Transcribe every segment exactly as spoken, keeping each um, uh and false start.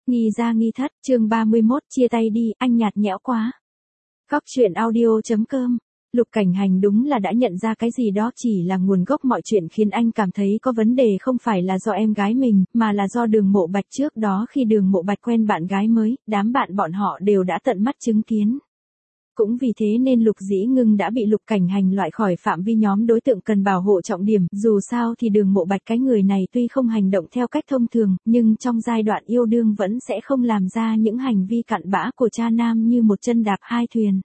Nghi ra nghi thất, chương ba mươi mốt, chia tay đi, anh nhạt nhẽo quá. Góc truyện audio chấm com. Lục Cảnh Hành đúng là đã nhận ra cái gì đó chỉ là nguồn gốc mọi chuyện khiến anh cảm thấy có vấn đề không phải là do em gái mình, mà là do Đường Mộ Bạch. Trước đó khi Đường Mộ Bạch quen bạn gái mới, đám bạn bọn họ đều đã tận mắt chứng kiến. Cũng vì thế nên Lục Dĩ Ngưng đã bị Lục Cảnh Hành loại khỏi phạm vi nhóm đối tượng cần bảo hộ trọng điểm. Dù sao thì Đường Mộ Bạch cái người này tuy không hành động theo cách thông thường, nhưng trong giai đoạn yêu đương vẫn sẽ không làm ra những hành vi cặn bã của cha nam như một chân đạp hai thuyền.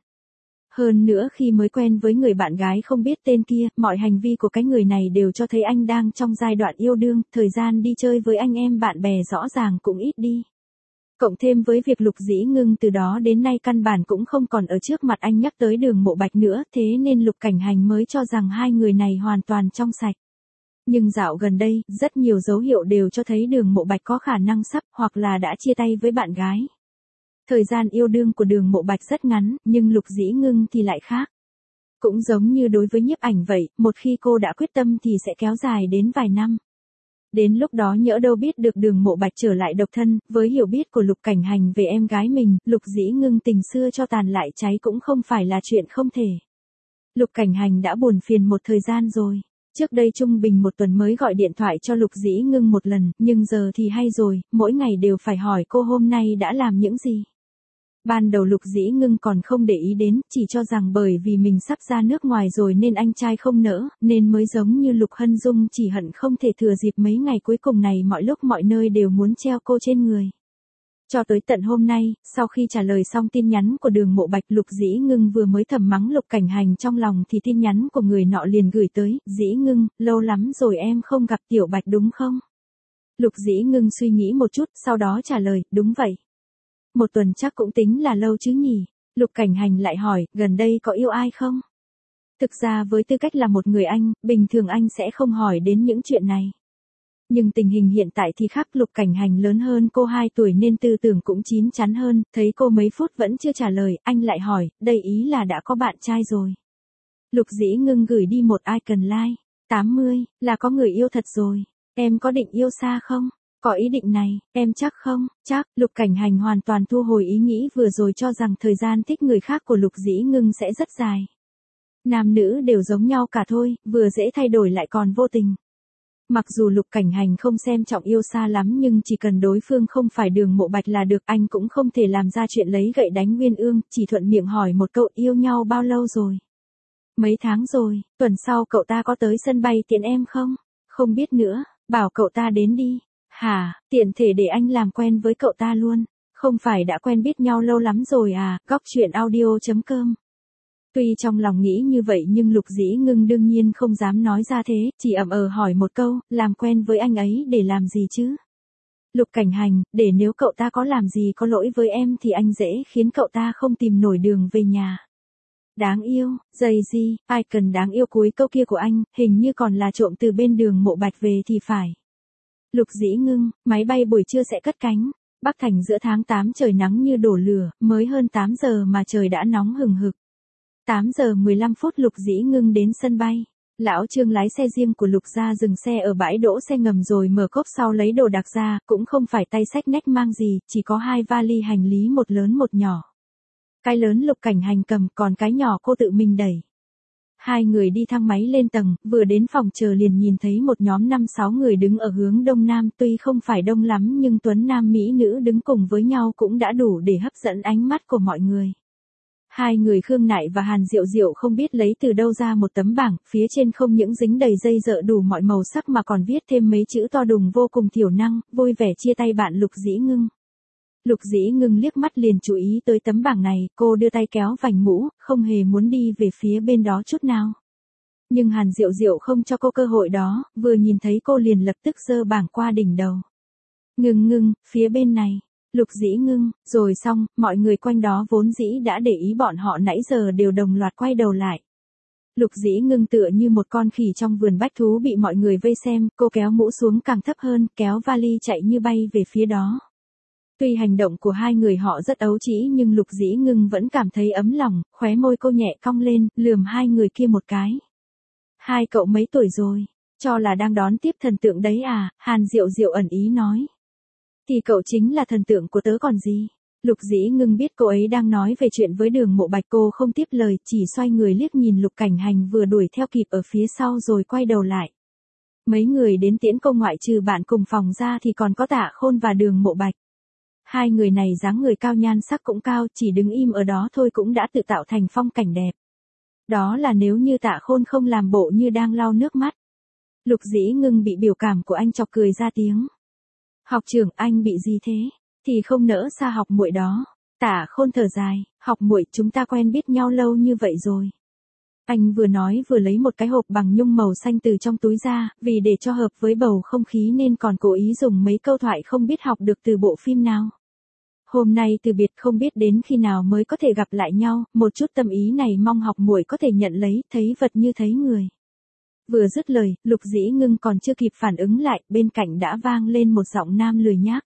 Hơn nữa khi mới quen với người bạn gái không biết tên kia, mọi hành vi của cái người này đều cho thấy anh đang trong giai đoạn yêu đương, thời gian đi chơi với anh em bạn bè rõ ràng cũng ít đi. Cộng thêm với việc Lục Dĩ Ngưng từ đó đến nay căn bản cũng không còn ở trước mặt anh nhắc tới Đường Mộ Bạch nữa, thế nên Lục Cảnh Hành mới cho rằng hai người này hoàn toàn trong sạch. Nhưng dạo gần đây, rất nhiều dấu hiệu đều cho thấy Đường Mộ Bạch có khả năng sắp hoặc là đã chia tay với bạn gái. Thời gian yêu đương của Đường Mộ Bạch rất ngắn, nhưng Lục Dĩ Ngưng thì lại khác. Cũng giống như đối với nhiếp ảnh vậy, một khi cô đã quyết tâm thì sẽ kéo dài đến vài năm. Đến lúc đó nhỡ đâu biết được Đường Mộ Bạch trở lại độc thân, với hiểu biết của Lục Cảnh Hành về em gái mình, Lục Dĩ Ngưng tình xưa cho tàn lại cháy cũng không phải là chuyện không thể. Lục Cảnh Hành đã buồn phiền một thời gian rồi. Trước đây trung bình một tuần mới gọi điện thoại cho Lục Dĩ Ngưng một lần, nhưng giờ thì hay rồi, mỗi ngày đều phải hỏi cô hôm nay đã làm những gì. Ban đầu Lục Dĩ Ngưng còn không để ý đến, chỉ cho rằng bởi vì mình sắp ra nước ngoài rồi nên anh trai không nỡ, nên mới giống như Lục Hân Dung chỉ hận không thể thừa dịp mấy ngày cuối cùng này mọi lúc mọi nơi đều muốn treo cô trên người. Cho tới tận hôm nay, sau khi trả lời xong tin nhắn của Đường Mộ Bạch, Lục Dĩ Ngưng vừa mới thầm mắng Lục Cảnh Hành trong lòng thì tin nhắn của người nọ liền gửi tới, Dĩ Ngưng, lâu lắm rồi em không gặp Tiểu Bạch đúng không? Lục Dĩ Ngưng suy nghĩ một chút, sau đó trả lời, đúng vậy. Một tuần chắc cũng tính là lâu chứ nhỉ? Lục Cảnh Hành lại hỏi, gần đây có yêu ai không? Thực ra với tư cách là một người anh, bình thường anh sẽ không hỏi đến những chuyện này. Nhưng tình hình hiện tại thì khác, Lục Cảnh Hành lớn hơn cô hai tuổi nên tư tưởng cũng chín chắn hơn, thấy cô mấy phút vẫn chưa trả lời, anh lại hỏi, đây ý là đã có bạn trai rồi. Lục Dĩ Ngưng gửi đi một icon like, tám mươi, là có người yêu thật rồi, em có định yêu xa không? Có ý định này, em chắc không? Chắc. Lục Cảnh Hành hoàn toàn thu hồi ý nghĩ vừa rồi cho rằng thời gian thích người khác của Lục Dĩ Ngưng sẽ rất dài. Nam nữ đều giống nhau cả thôi, vừa dễ thay đổi lại còn vô tình. Mặc dù Lục Cảnh Hành không xem trọng yêu xa lắm nhưng chỉ cần đối phương không phải Đường Mộ Bạch là được, anh cũng không thể làm ra chuyện lấy gậy đánh Nguyên Ương, chỉ thuận miệng hỏi một câu yêu nhau bao lâu rồi? Mấy tháng rồi, tuần sau cậu ta có tới sân bay tiễn em không? Không biết nữa, bảo cậu ta đến đi. Hả, tiện thể để anh làm quen với cậu ta luôn. Không phải đã quen biết nhau lâu lắm rồi à, góc truyện audio chấm com. Tuy trong lòng nghĩ như vậy nhưng Lục Dĩ Ngưng đương nhiên không dám nói ra thế, chỉ ậm ờ hỏi một câu, làm quen với anh ấy để làm gì chứ? Lục Cảnh Hành, để nếu cậu ta có làm gì có lỗi với em thì anh dễ khiến cậu ta không tìm nổi đường về nhà. Đáng yêu, dây gì, ai cần đáng yêu cuối câu kia của anh, hình như còn là trộm từ bên Đường Mộ Bạch về thì phải. Lục Dĩ Ngưng, máy bay buổi trưa sẽ cất cánh. Bắc Thành giữa tháng tám trời nắng như đổ lửa, mới hơn tám giờ mà trời đã nóng hừng hực. tám giờ mười lăm phút Lục Dĩ Ngưng đến sân bay. Lão Trương lái xe riêng của Lục ra dừng xe ở bãi đỗ xe ngầm rồi mở cốp sau lấy đồ đạc ra, cũng không phải tay xách nách mang gì, chỉ có hai vali hành lý một lớn một nhỏ. Cái lớn Lục Cảnh Hành cầm, còn cái nhỏ cô tự mình đẩy. Hai người đi thang máy lên tầng, vừa đến phòng chờ liền nhìn thấy một nhóm năm sáu người đứng ở hướng đông nam, tuy không phải đông lắm nhưng tuấn nam mỹ nữ đứng cùng với nhau cũng đã đủ để hấp dẫn ánh mắt của mọi người. Hai người Khương Nại và Hàn Diệu Diệu không biết lấy từ đâu ra một tấm bảng, phía trên không những dính đầy dây dợ đủ mọi màu sắc mà còn viết thêm mấy chữ to đùng vô cùng thiểu năng, vui vẻ chia tay bạn Lục Dĩ Ngưng. Lục Dĩ Ngưng liếc mắt liền chú ý tới tấm bảng này, cô đưa tay kéo vành mũ, không hề muốn đi về phía bên đó chút nào. Nhưng Hàn Diệu Diệu không cho cô cơ hội đó, vừa nhìn thấy cô liền lập tức giơ bảng qua đỉnh đầu. Ngưng ngưng, phía bên này. Lục Dĩ Ngưng, rồi xong, mọi người quanh đó vốn dĩ đã để ý bọn họ nãy giờ đều đồng loạt quay đầu lại. Lục Dĩ Ngưng tựa như một con khỉ trong vườn bách thú bị mọi người vây xem, cô kéo mũ xuống càng thấp hơn, kéo vali chạy như bay về phía đó. Tuy hành động của hai người họ rất ấu trĩ nhưng Lục Dĩ Ngưng vẫn cảm thấy ấm lòng, khóe môi cô nhẹ cong lên, lườm hai người kia một cái. Hai cậu mấy tuổi rồi, cho là đang đón tiếp thần tượng đấy à, Hàn Diệu Diệu ẩn ý nói. Thì cậu chính là thần tượng của tớ còn gì. Lục Dĩ Ngưng biết cô ấy đang nói về chuyện với Đường Mộ Bạch, cô không tiếp lời, chỉ xoay người liếc nhìn Lục Cảnh Hành vừa đuổi theo kịp ở phía sau rồi quay đầu lại. Mấy người đến tiễn cô ngoại trừ bạn cùng phòng ra thì còn có Tạ Khôn và Đường Mộ Bạch. Hai người này dáng người cao, nhan sắc cũng cao, chỉ đứng im ở đó thôi cũng đã tự tạo thành phong cảnh đẹp. Đó là nếu như Tạ Khôn không làm bộ như đang lau nước mắt. Lục Dĩ Ngưng bị biểu cảm của anh chọc cười ra tiếng. Học trưởng, anh bị gì thế? Thì không nỡ xa học muội đó. Tạ Khôn thở dài, học muội, chúng ta quen biết nhau lâu như vậy rồi. Anh vừa nói vừa lấy một cái hộp bằng nhung màu xanh từ trong túi ra, vì để cho hợp với bầu không khí nên còn cố ý dùng mấy câu thoại không biết học được từ bộ phim nào. Hôm nay từ biệt không biết đến khi nào mới có thể gặp lại nhau, một chút tâm ý này mong học muội có thể nhận lấy, thấy vật như thấy người. Vừa dứt lời, Lục Dĩ Ngưng còn chưa kịp phản ứng lại, bên cạnh đã vang lên một giọng nam lười nhác.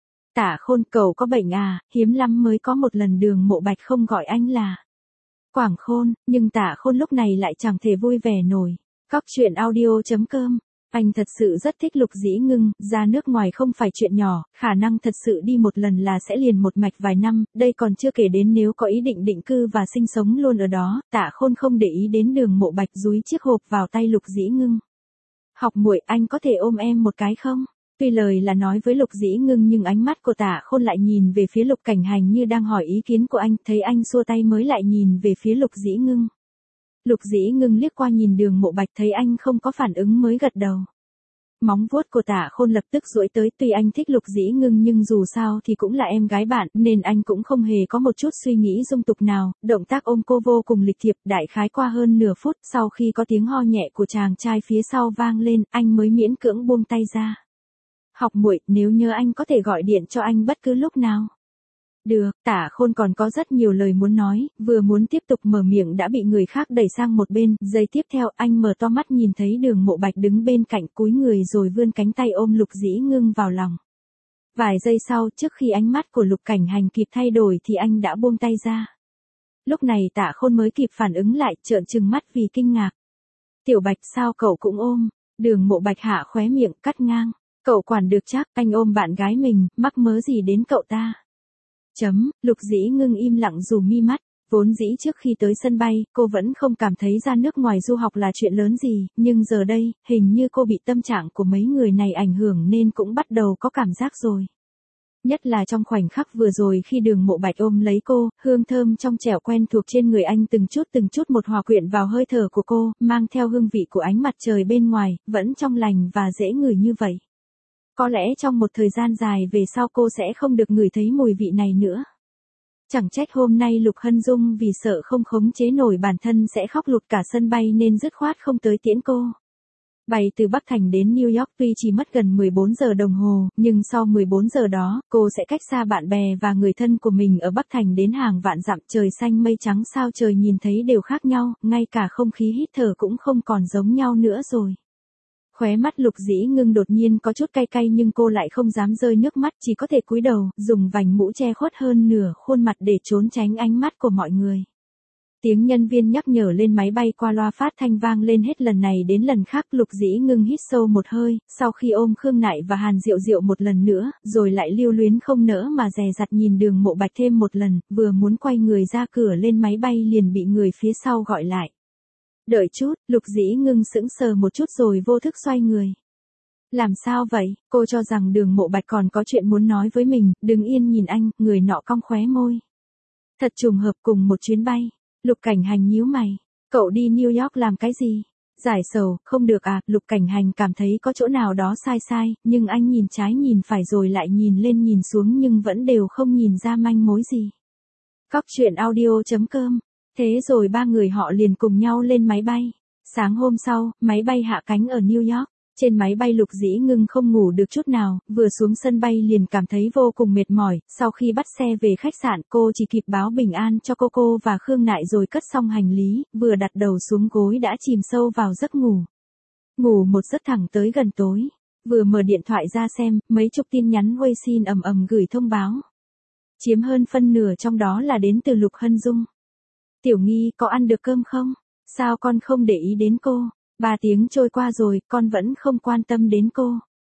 Tạ Khôn, cậu có bệnh à, hiếm lắm mới có một lần Đường Mộ Bạch không gọi anh là Quảng Khôn, nhưng Tạ Khôn lúc này lại chẳng thể vui vẻ nổi. Cóc truyện audio chấm com. Anh thật sự rất thích Lục Dĩ Ngưng, ra nước ngoài không phải chuyện nhỏ, khả năng thật sự đi một lần là sẽ liền một mạch vài năm, đây còn chưa kể đến nếu có ý định định cư và sinh sống luôn ở đó. Tạ Khôn không để ý đến Đường Mộ Bạch dúi chiếc hộp vào tay Lục Dĩ Ngưng. Học muội, anh có thể ôm em một cái không? Tuy lời là nói với Lục Dĩ Ngưng nhưng ánh mắt của Tạ Khôn lại nhìn về phía Lục Cảnh Hành như đang hỏi ý kiến của anh, thấy anh xua tay mới lại nhìn về phía Lục Dĩ Ngưng. Lục Dĩ Ngưng liếc qua nhìn Đường Mộ Bạch thấy anh không có phản ứng mới gật đầu. Móng vuốt của Tạ Khôn lập tức duỗi tới, tuy anh thích Lục Dĩ Ngưng nhưng dù sao thì cũng là em gái bạn, nên anh cũng không hề có một chút suy nghĩ dung tục nào, động tác ôm cô vô cùng lịch thiệp, đại khái qua hơn nửa phút, sau khi có tiếng ho nhẹ của chàng trai phía sau vang lên, anh mới miễn cưỡng buông tay ra. Học muội, nếu nhớ anh có thể gọi điện cho anh bất cứ lúc nào. Được, Tạ Khôn còn có rất nhiều lời muốn nói, vừa muốn tiếp tục mở miệng đã bị người khác đẩy sang một bên, giây tiếp theo anh mở to mắt nhìn thấy Đường Mộ Bạch đứng bên cạnh cúi người rồi vươn cánh tay ôm Lục Dĩ Ngưng vào lòng. Vài giây sau, trước khi ánh mắt của Lục Cảnh Hành kịp thay đổi thì anh đã buông tay ra. Lúc này Tạ Khôn mới kịp phản ứng lại, trợn trừng mắt vì kinh ngạc. Tiểu Bạch, sao cậu cũng ôm? Đường Mộ Bạch hạ khóe miệng cắt ngang. Cậu quản được chắc, anh ôm bạn gái mình, mắc mớ gì đến cậu ta? Chấm, Lục Dĩ Ngưng im lặng dù mi mắt, vốn dĩ trước khi tới sân bay, cô vẫn không cảm thấy ra nước ngoài du học là chuyện lớn gì, nhưng giờ đây, hình như cô bị tâm trạng của mấy người này ảnh hưởng nên cũng bắt đầu có cảm giác rồi. Nhất là trong khoảnh khắc vừa rồi khi Đường Mộ Bạch ôm lấy cô, hương thơm trong trẻo quen thuộc trên người anh từng chút từng chút một hòa quyện vào hơi thở của cô, mang theo hương vị của ánh mặt trời bên ngoài, vẫn trong lành và dễ ngửi như vậy. Có lẽ trong một thời gian dài về sau cô sẽ không được ngửi thấy mùi vị này nữa. Chẳng trách hôm nay Lục Hân Dung vì sợ không khống chế nổi bản thân sẽ khóc lụt cả sân bay nên dứt khoát không tới tiễn cô. Bay từ Bắc Thành đến New York tuy chỉ mất gần mười bốn giờ đồng hồ, nhưng sau mười bốn giờ đó, cô sẽ cách xa bạn bè và người thân của mình ở Bắc Thành đến hàng vạn dặm, trời xanh mây trắng sao trời nhìn thấy đều khác nhau, ngay cả không khí hít thở cũng không còn giống nhau nữa rồi. Khóe mắt Lục Dĩ Ngưng đột nhiên có chút cay cay nhưng cô lại không dám rơi nước mắt, chỉ có thể cúi đầu, dùng vành mũ che khuất hơn nửa khuôn mặt để trốn tránh ánh mắt của mọi người. Tiếng nhân viên nhắc nhở lên máy bay qua loa phát thanh vang lên hết lần này đến lần khác. Lục Dĩ Ngưng hít sâu một hơi, sau khi ôm Khương Nại và Hàn Diệu Diệu một lần nữa, rồi lại lưu luyến không nỡ mà dè dặt nhìn Đường Mộ Bạch thêm một lần, vừa muốn quay người ra cửa lên máy bay liền bị người phía sau gọi lại. Đợi chút, Lục Dĩ Ngưng sững sờ một chút rồi vô thức xoay người. Làm sao vậy? Cô cho rằng Đường Mộ Bạch còn có chuyện muốn nói với mình, đứng yên nhìn anh, người nọ cong khóe môi. Thật trùng hợp cùng một chuyến bay. Lục Cảnh Hành nhíu mày. Cậu đi New York làm cái gì? Giải sầu, không được à, Lục Cảnh Hành cảm thấy có chỗ nào đó sai sai, nhưng anh nhìn trái nhìn phải rồi lại nhìn lên nhìn xuống nhưng vẫn đều không nhìn ra manh mối gì. Cóc truyện audio chấm com. Thế rồi ba người họ liền cùng nhau lên máy bay. Sáng hôm sau, máy bay hạ cánh ở New York. Trên máy bay Lục Dĩ Ngưng không ngủ được chút nào, vừa xuống sân bay liền cảm thấy vô cùng mệt mỏi, sau khi bắt xe về khách sạn cô chỉ kịp báo bình an cho cô cô và Khương Nại rồi cất xong hành lý, vừa đặt đầu xuống gối đã chìm sâu vào giấc ngủ. Ngủ một giấc thẳng tới gần tối, vừa mở điện thoại ra xem, mấy chục tin nhắn Weixin ầm ầm gửi thông báo. Chiếm hơn phân nửa trong đó là đến từ Lục Hân Dung. Tiểu Nghi, có ăn được cơm không? Sao con không để ý đến cô? Ba tiếng trôi qua rồi, con vẫn không quan tâm đến cô.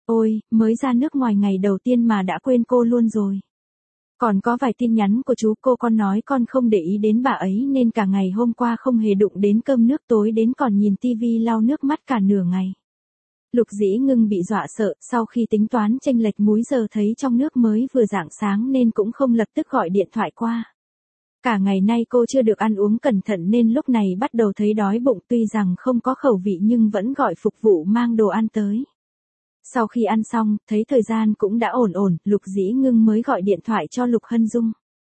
Ôi, mới ra nước ngoài ngày đầu tiên mà đã quên cô luôn rồi. Còn có vài tin nhắn của chú cô con nói con không để ý đến bà ấy nên cả ngày hôm qua không hề đụng đến cơm nước tối đến còn nhìn tivi lau nước mắt cả nửa ngày. Lục Dĩ Ngưng bị dọa sợ, sau khi tính toán chênh lệch múi giờ thấy trong nước mới vừa rạng sáng nên cũng không lập tức gọi điện thoại qua. Cả ngày nay cô chưa được ăn uống cẩn thận nên lúc này bắt đầu thấy đói bụng, tuy rằng không có khẩu vị nhưng vẫn gọi phục vụ mang đồ ăn tới. Sau khi ăn xong, thấy thời gian cũng đã ổn ổn, Lục Dĩ Ngưng mới gọi điện thoại cho Lục Hân Dung.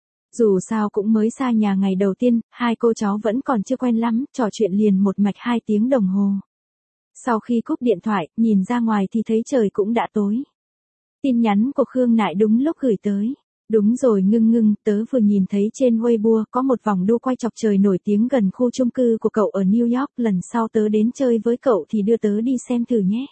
Dù sao cũng mới xa nhà ngày đầu tiên, hai cô cháu vẫn còn chưa quen lắm, trò chuyện liền một mạch hai tiếng đồng hồ. Sau khi cúp điện thoại, nhìn ra ngoài thì thấy trời cũng đã tối. Tin nhắn của Khương Nại đúng lúc gửi tới. Đúng rồi Ngưng Ngưng, tớ vừa nhìn thấy trên Weibo có một vòng đua quay chọc trời nổi tiếng gần khu chung cư của cậu ở New York, lần sau tớ đến chơi với cậu thì đưa tớ đi xem thử nhé.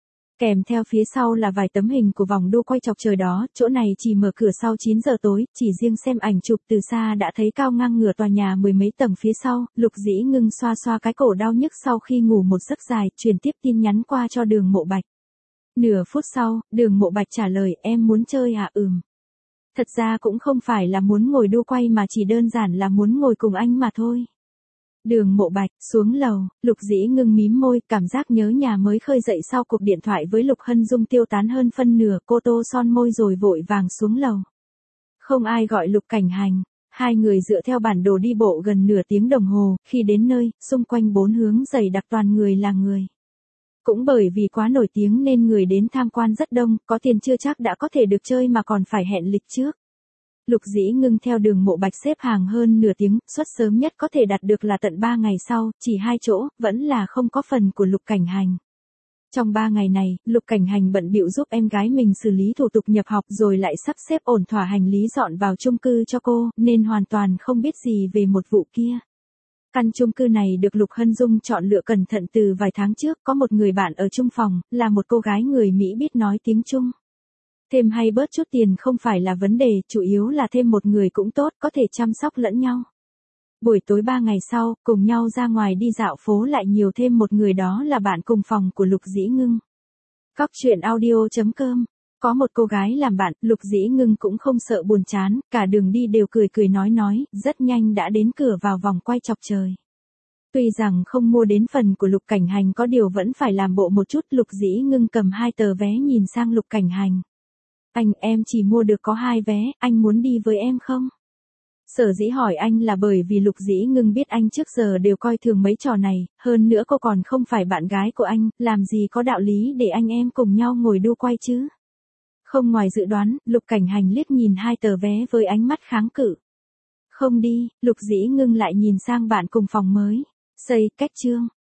Kèm theo phía sau là vài tấm hình của vòng đua quay chọc trời đó, chỗ này chỉ mở cửa sau chín giờ tối, chỉ riêng xem ảnh chụp từ xa đã thấy cao ngang ngửa tòa nhà mười mấy tầng phía sau. Lục Dĩ Ngưng xoa xoa cái cổ đau nhức sau khi ngủ một giấc dài, truyền tiếp tin nhắn qua cho Đường Mộ Bạch. Nửa phút sau, Đường Mộ Bạch trả lời, em muốn chơi à? Ừm. Thật ra cũng không phải là muốn ngồi đua quay mà chỉ đơn giản là muốn ngồi cùng anh mà thôi. Đường Mộ Bạch, xuống lầu, Lục Dĩ Ngưng mím môi, cảm giác nhớ nhà mới khơi dậy sau cuộc điện thoại với Lục Hân Dung tiêu tán hơn phân nửa, cô tô son môi rồi vội vàng xuống lầu. Không ai gọi Lục Cảnh Hành, hai người dựa theo bản đồ đi bộ gần nửa tiếng đồng hồ, khi đến nơi, xung quanh bốn hướng dày đặc toàn người là người. Cũng bởi vì quá nổi tiếng nên người đến tham quan rất đông, có tiền chưa chắc đã có thể được chơi mà còn phải hẹn lịch trước. Lục Dĩ Ngưng theo Đường Mộ Bạch xếp hàng hơn nửa tiếng, suất sớm nhất có thể đạt được là tận ba ngày sau, chỉ hai chỗ, vẫn là không có phần của Lục Cảnh Hành. Trong ba ngày này, Lục Cảnh Hành bận bịu giúp em gái mình xử lý thủ tục nhập học rồi lại sắp xếp ổn thỏa hành lý dọn vào chung cư cho cô, nên hoàn toàn không biết gì về một vụ kia. Căn chung cư này được Lục Hân Dung chọn lựa cẩn thận từ vài tháng trước, có một người bạn ở chung phòng, là một cô gái người Mỹ biết nói tiếng Trung. Thêm hay bớt chút tiền không phải là vấn đề, chủ yếu là thêm một người cũng tốt, có thể chăm sóc lẫn nhau. Buổi tối ba ngày sau, cùng nhau ra ngoài đi dạo phố lại nhiều thêm một người, đó là bạn cùng phòng của Lục Dĩ Ngưng. Góc truyện audio chấm com. Có một cô gái làm bạn, Lục Dĩ Ngưng cũng không sợ buồn chán, cả đường đi đều cười cười nói nói, rất nhanh đã đến cửa vào vòng quay chọc trời. Tuy rằng không mua đến phần của Lục Cảnh Hành, có điều vẫn phải làm bộ một chút. Lục Dĩ Ngưng cầm hai tờ vé nhìn sang Lục Cảnh Hành. Anh, em chỉ mua được có hai vé, anh muốn đi với em không? Sở dĩ hỏi anh là bởi vì Lục Dĩ Ngưng biết anh trước giờ đều coi thường mấy trò này, hơn nữa cô còn không phải bạn gái của anh, làm gì có đạo lý để anh em cùng nhau ngồi đua quay chứ. Không ngoài dự đoán, Lục Cảnh Hành liếc nhìn hai tờ vé với ánh mắt kháng cự. Không đi, Lục Dĩ Ngưng lại nhìn sang bạn cùng phòng mới. Xây, cách chương.